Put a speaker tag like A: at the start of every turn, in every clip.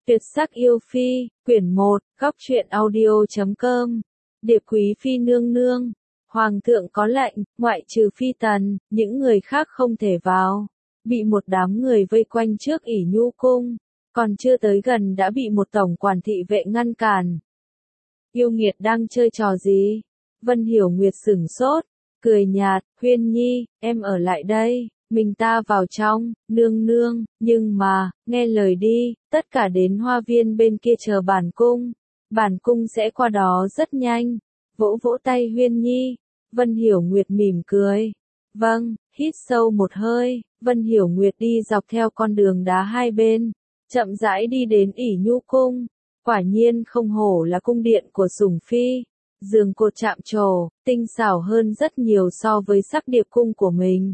A: Tuyệt sắc yêu phi, quyển 1, góc truyện audio.com. Điệp quý phi nương nương. Hoàng thượng có lệnh, ngoại trừ phi tần, những người khác không thể vào. Bị một đám người vây quanh trước ỷ nhu cung. Còn chưa tới gần đã bị một tổng quản thị vệ ngăn cản. Yêu nghiệt đang chơi trò gì? Vân Hiểu Nguyệt sửng sốt, cười nhạt, Huyên Nhi, em ở lại đây. Mình ta vào trong, nương nương, nhưng mà, nghe lời đi, tất cả đến hoa viên bên kia chờ bản cung. Bản cung sẽ qua đó rất nhanh. Vỗ vỗ tay Huyên Nhi. Vân Hiểu Nguyệt mỉm cười. Vâng, hít sâu một hơi, Vân Hiểu Nguyệt đi dọc theo con đường đá hai bên, chậm rãi đi đến ỷ nhu cung. Quả nhiên không hổ là cung điện của sủng phi. Giường cột chạm trổ, tinh xảo hơn rất nhiều so với sắc điệp cung của mình.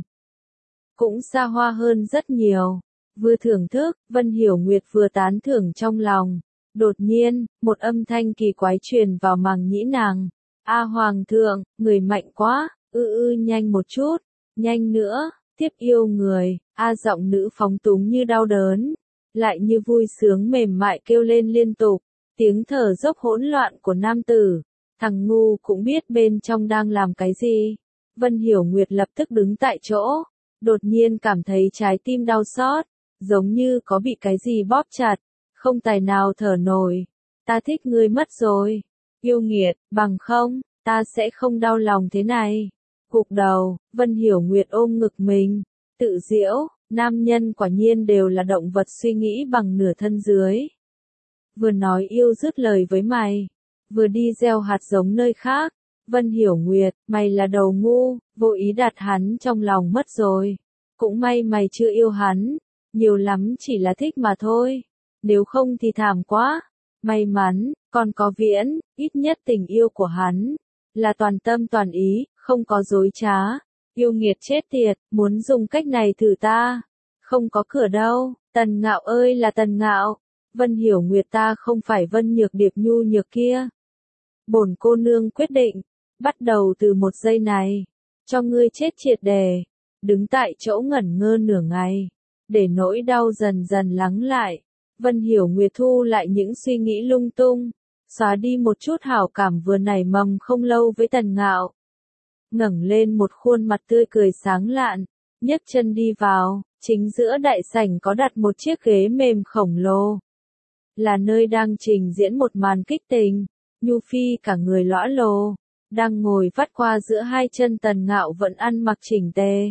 A: Cũng xa hoa hơn rất nhiều. Vừa thưởng thức, Vân Hiểu Nguyệt vừa tán thưởng trong lòng. Đột nhiên, một âm thanh kỳ quái truyền vào màng nhĩ nàng. A Hoàng thượng, người mạnh quá, nhanh một chút, nhanh nữa, tiếp yêu người. A giọng nữ phóng túng như đau đớn, lại như vui sướng mềm mại kêu lên liên tục. Tiếng thở dốc hỗn loạn của nam tử. Thằng ngu cũng biết bên trong đang làm cái gì. Vân Hiểu Nguyệt lập tức đứng tại chỗ. Đột nhiên cảm thấy trái tim đau xót, giống như có bị cái gì bóp chặt, không tài nào thở nổi. Ta thích ngươi mất rồi. Yêu nghiệt, bằng không, ta sẽ không đau lòng thế này. Gục đầu, Vân Hiểu Nguyệt ôm ngực mình, tự giễu, nam nhân quả nhiên đều là động vật suy nghĩ bằng nửa thân dưới. Vừa nói yêu dứt lời với mày, vừa đi gieo hạt giống nơi khác. Vân Hiểu Nguyệt, mày là đầu ngu, vô ý đặt hắn trong lòng mất rồi. Cũng may mày chưa yêu hắn, nhiều lắm chỉ là thích mà thôi. Nếu không thì thảm quá. May mắn, còn có Viễn, ít nhất tình yêu của hắn là toàn tâm toàn ý, không có dối trá. Yêu nghiệt chết tiệt, muốn dùng cách này thử ta. Không có cửa đâu, Tần Ngạo ơi là Tần Ngạo. Vân Hiểu Nguyệt ta không phải Vân Nhược Điệp nhu nhược kia. Bổn cô nương quyết định, bắt đầu từ một giây này, cho ngươi chết triệt đề. Đứng tại chỗ ngẩn ngơ nửa ngày, để nỗi đau dần dần lắng lại. Vân Hiểu Nguyệt thu lại những suy nghĩ lung tung, xóa đi một chút hảo cảm vừa nảy mầm không lâu với Tần Ngạo. Ngẩng lên một khuôn mặt tươi cười sáng lạn, nhấc chân đi vào, chính giữa đại sảnh có đặt một chiếc ghế mềm khổng lồ. Là nơi đang trình diễn một màn kích tình. Nhu Phi cả người lõa lồ, đang ngồi vắt qua giữa hai chân Tần Ngạo vẫn ăn mặc chỉnh tề.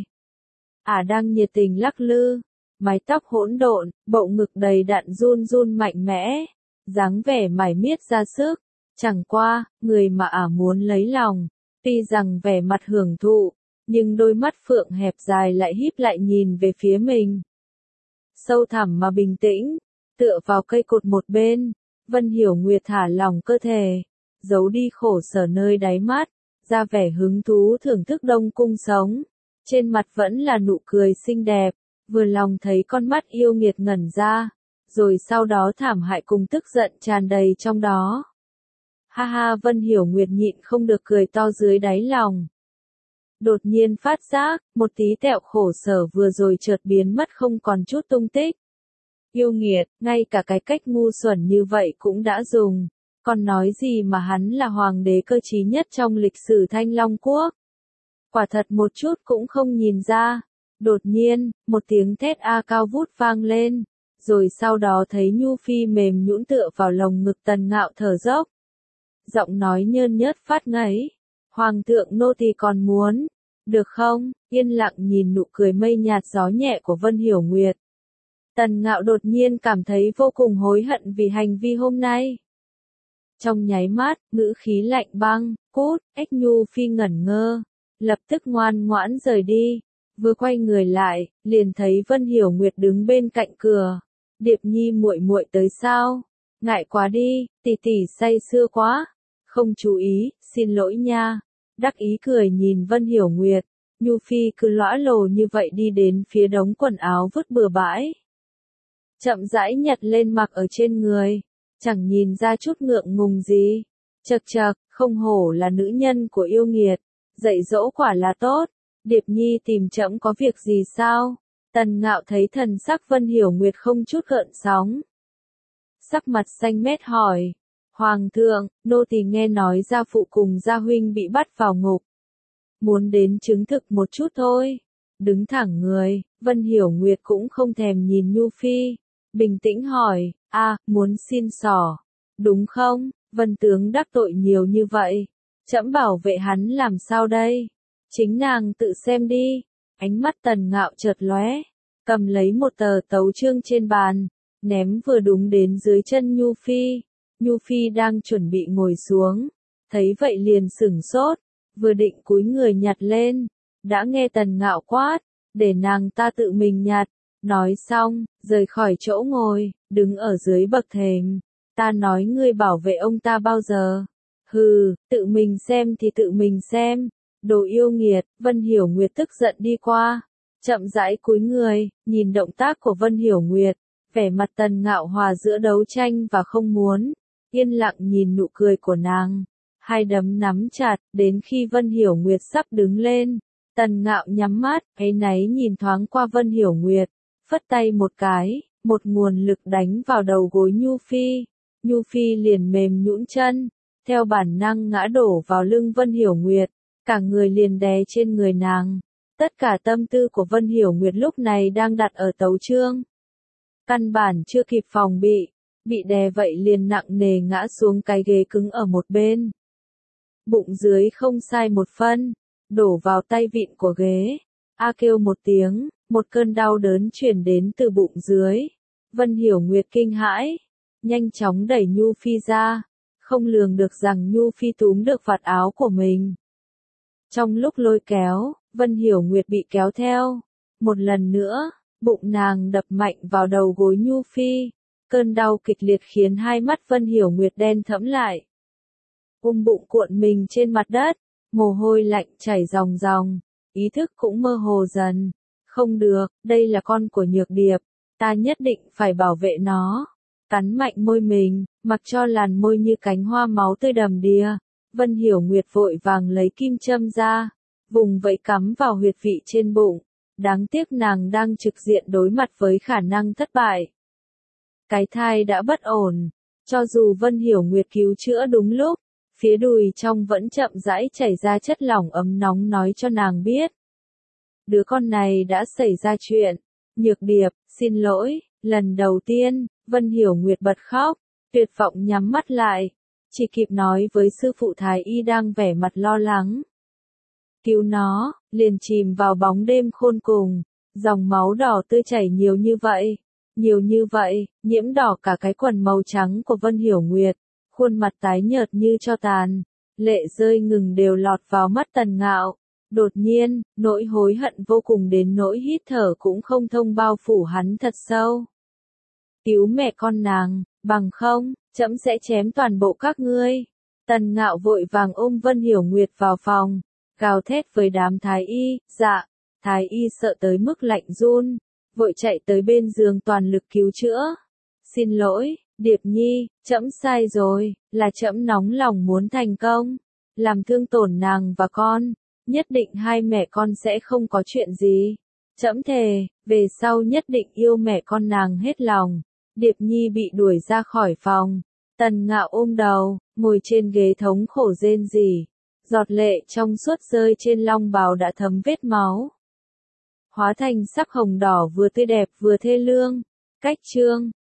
A: Đang nhiệt tình lắc lư, mái tóc hỗn độn, bộ ngực đầy đặn run run mạnh mẽ, dáng vẻ mải miết ra sức. Chẳng qua, người mà muốn lấy lòng, tuy rằng vẻ mặt hưởng thụ, nhưng đôi mắt phượng hẹp dài lại híp lại nhìn về phía mình. Sâu thẳm mà bình tĩnh, tựa vào cây cột một bên. Vân Hiểu Nguyệt thả lỏng cơ thể, giấu đi khổ sở nơi đáy mắt, ra vẻ hứng thú thưởng thức đông cung sống. Trên mặt vẫn là nụ cười xinh đẹp, vừa lòng thấy con mắt yêu nghiệt ngẩn ra, rồi sau đó thảm hại cùng tức giận tràn đầy trong đó. Ha ha, Vân Hiểu Nguyệt nhịn không được cười to dưới đáy lòng. Đột nhiên phát giác, một tí tẹo khổ sở vừa rồi chợt biến mất không còn chút tung tích. Yêu nghiệt, ngay cả cái cách ngu xuẩn như vậy cũng đã dùng, còn nói gì mà hắn là hoàng đế cơ trí nhất trong lịch sử Thanh Long Quốc. Quả thật một chút cũng không nhìn ra. Đột nhiên, một tiếng thét cao vút vang lên, rồi sau đó thấy Nhu Phi mềm nhũn tựa vào lồng ngực Tần Ngạo thở dốc. Giọng nói nhơn nhớt phát ngấy, Hoàng thượng nô tỳ còn muốn, được không? Yên lặng nhìn nụ cười mây nhạt gió nhẹ của Vân Hiểu Nguyệt. Tần Ngạo đột nhiên cảm thấy vô cùng hối hận vì hành vi hôm nay. Trong nháy mắt, ngữ khí lạnh băng, cút, Nhu Phi ngẩn ngơ, lập tức ngoan ngoãn rời đi. Vừa quay người lại, liền thấy Vân Hiểu Nguyệt đứng bên cạnh cửa. Điệp Nhi muội muội tới sao? Ngại quá đi, tỷ tỷ say sưa quá. Không chú ý, xin lỗi nha. Đắc ý cười nhìn Vân Hiểu Nguyệt. Nhu Phi cứ lõa lồ như vậy đi đến phía đống quần áo vứt bừa bãi. Chậm rãi nhặt lên mặc ở trên người, chẳng nhìn ra chút ngượng ngùng gì. Chậc chậc, không hổ là nữ nhân của yêu nghiệt, dạy dỗ quả là tốt. Điệp Nhi tìm trẫm có việc gì sao? Tần Ngạo thấy thần sắc Vân Hiểu Nguyệt không chút gợn sóng. sắc mặt xanh mét hỏi. Hoàng thượng, nô tỳ nghe nói gia phụ cùng gia huynh bị bắt vào ngục. Muốn đến chứng thực một chút thôi. Đứng thẳng người, Vân Hiểu Nguyệt cũng không thèm nhìn Nhu Phi. Bình tĩnh hỏi, muốn xin xỏ. Đúng không, Vân tướng đắc tội nhiều như vậy. Trẫm bảo vệ hắn làm sao đây? Chính nàng tự xem đi. Ánh mắt Tần Ngạo chợt lóe, cầm lấy một tờ tấu chương trên bàn, ném vừa đúng đến dưới chân Nhu Phi. Nhu Phi đang chuẩn bị ngồi xuống, thấy vậy liền sửng sốt, vừa định cúi người nhặt lên, đã nghe Tần Ngạo quát, để nàng ta tự mình nhặt. Nói xong, rời khỏi chỗ ngồi, đứng ở dưới bậc thềm. Ta nói ngươi bảo vệ ông ta bao giờ? Hừ, tự mình xem thì tự mình xem. Đồ yêu nghiệt. Vân Hiểu Nguyệt tức giận đi qua, chậm rãi cúi người, nhìn động tác của Vân Hiểu Nguyệt, vẻ mặt Tần Ngạo hòa giữa đấu tranh và không muốn, yên lặng nhìn nụ cười của nàng, hai đấm nắm chặt, đến khi Vân Hiểu Nguyệt sắp đứng lên, Tần Ngạo nhắm mắt, áy náy nhìn thoáng qua Vân Hiểu Nguyệt, phất tay một cái, một nguồn lực đánh vào đầu gối Nhu Phi. Nhu Phi liền mềm nhũn chân, theo bản năng ngã đổ vào lưng Vân Hiểu Nguyệt, cả người liền đè trên người nàng. Tất cả tâm tư của Vân Hiểu Nguyệt lúc này đang đặt ở tấu chương. Căn bản chưa kịp phòng bị đè vậy liền nặng nề ngã xuống cái ghế cứng ở một bên. Bụng dưới không sai một phân, đổ vào tay vịn của ghế. Kêu một tiếng, một cơn đau đớn truyền đến từ bụng dưới. Vân Hiểu Nguyệt kinh hãi, nhanh chóng đẩy Nhu Phi ra, không lường được rằng Nhu Phi túm được vạt áo của mình. Trong lúc lôi kéo, Vân Hiểu Nguyệt bị kéo theo. Một lần nữa, bụng nàng đập mạnh vào đầu gối Nhu Phi. Cơn đau kịch liệt khiến hai mắt Vân Hiểu Nguyệt đen thẫm lại. Bụng cuộn mình trên mặt đất, mồ hôi lạnh chảy ròng ròng, ý thức cũng mơ hồ dần. Không được, đây là con của Nhược Điệp, ta nhất định phải bảo vệ nó. Cắn mạnh môi mình, mặc cho làn môi như cánh hoa máu tươi đầm đìa. Vân Hiểu Nguyệt vội vàng lấy kim châm ra, vùng vẫy cắm vào huyệt vị trên bụng. Đáng tiếc nàng đang trực diện đối mặt với khả năng thất bại. Cái thai đã bất ổn, cho dù Vân Hiểu Nguyệt cứu chữa đúng lúc, phía đùi trong vẫn chậm rãi chảy ra chất lỏng ấm nóng nói cho nàng biết. Đứa con này đã xảy ra chuyện. Nhược Điệp, xin lỗi. Lần đầu tiên, Vân Hiểu Nguyệt bật khóc, tuyệt vọng nhắm mắt lại. Chỉ kịp nói với sư phụ Thái Y đang vẻ mặt lo lắng. Cứu nó, liền chìm vào bóng đêm khôn cùng. Dòng máu đỏ tươi chảy nhiều như vậy, nhiễm đỏ cả cái quần màu trắng của Vân Hiểu Nguyệt. Khuôn mặt tái nhợt như tro tàn, lệ rơi ngừng đều lọt vào mắt Tần Ngạo. Đột nhiên, nỗi hối hận vô cùng đến nỗi hít thở cũng không thông bao phủ hắn thật sâu. Cứu mẹ con nàng, bằng không, trẫm sẽ chém toàn bộ các ngươi. Tần Ngạo vội vàng ôm Vân Hiểu Nguyệt vào phòng, gào thét với đám thái y. Dạ. Thái y sợ tới mức lạnh run, vội chạy tới bên giường toàn lực cứu chữa. Xin lỗi, Điệp Nhi, trẫm sai rồi, là trẫm nóng lòng muốn thành công, làm thương tổn nàng và con, nhất định hai mẹ con sẽ không có chuyện gì. Trẫm thề, về sau nhất định yêu mẹ con nàng hết lòng. Điệp Nhi bị đuổi ra khỏi phòng. Tần Ngạo ôm đầu, ngồi trên ghế thống khổ rên rỉ. Giọt lệ trong suốt rơi trên long bào đã thấm vết máu. Hóa thành sắc hồng đỏ vừa tươi đẹp vừa thê lương. Cách chương